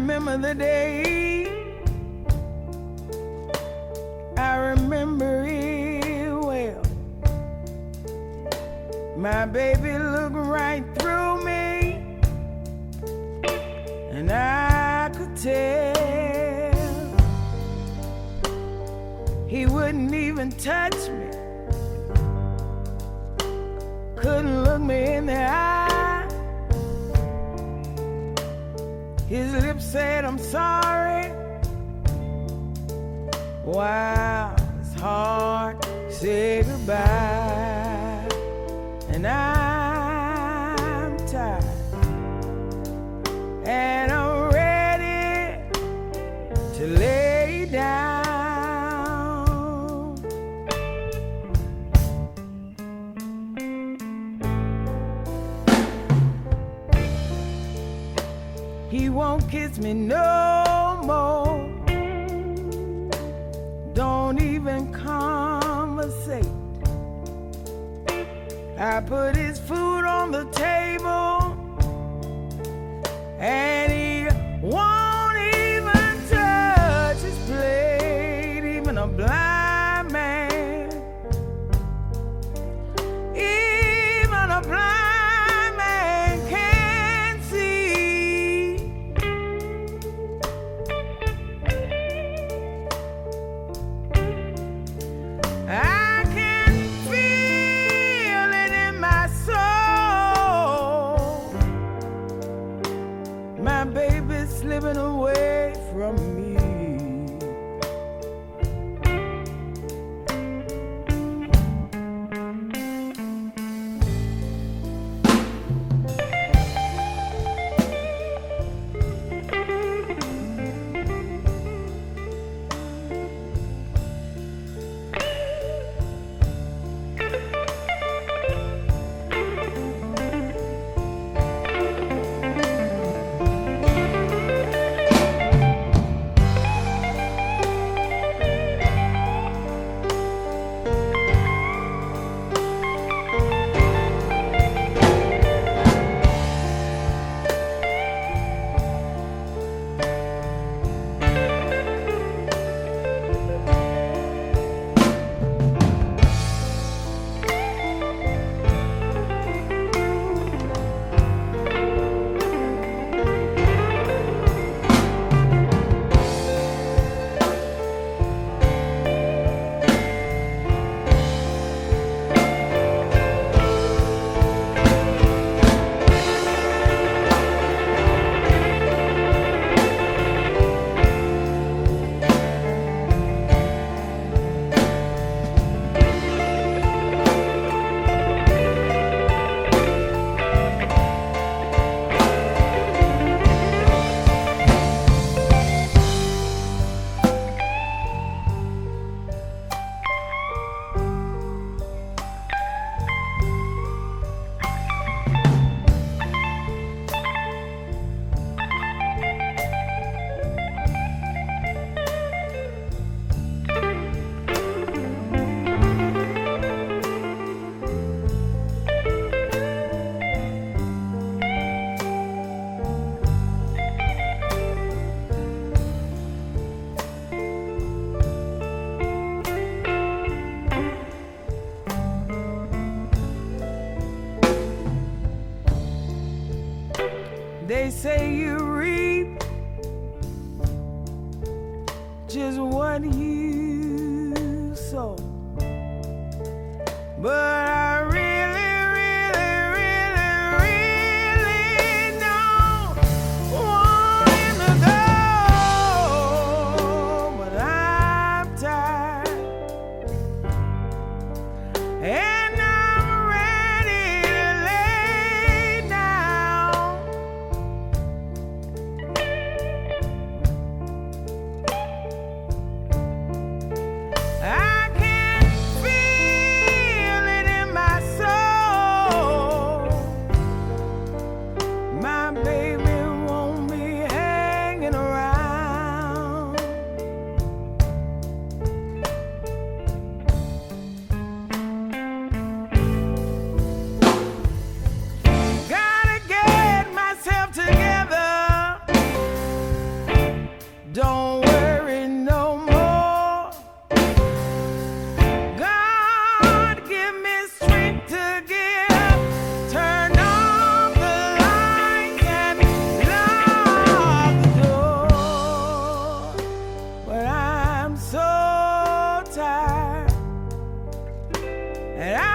remember the day, I remember it well. My baby looked right through me, and I could tell he wouldn't even touch me, couldn't look me in the eye. His lips said, I'm sorry. Wow, it's hard to say goodbye. And I'm tired, and I'm ready to lay down. He won't kiss me no more, don't even conversate. I put his food on the table, and he won't even touch his plate. Even a blind man, even a blind man can see. I can feel it in my soul. My baby's slipping away from me. They say you reap just what you sow, but I really don't want him to go, but I'm tired, and I'm ready to lay down. I can feel it in my soul. My baby won't be hanging around. And I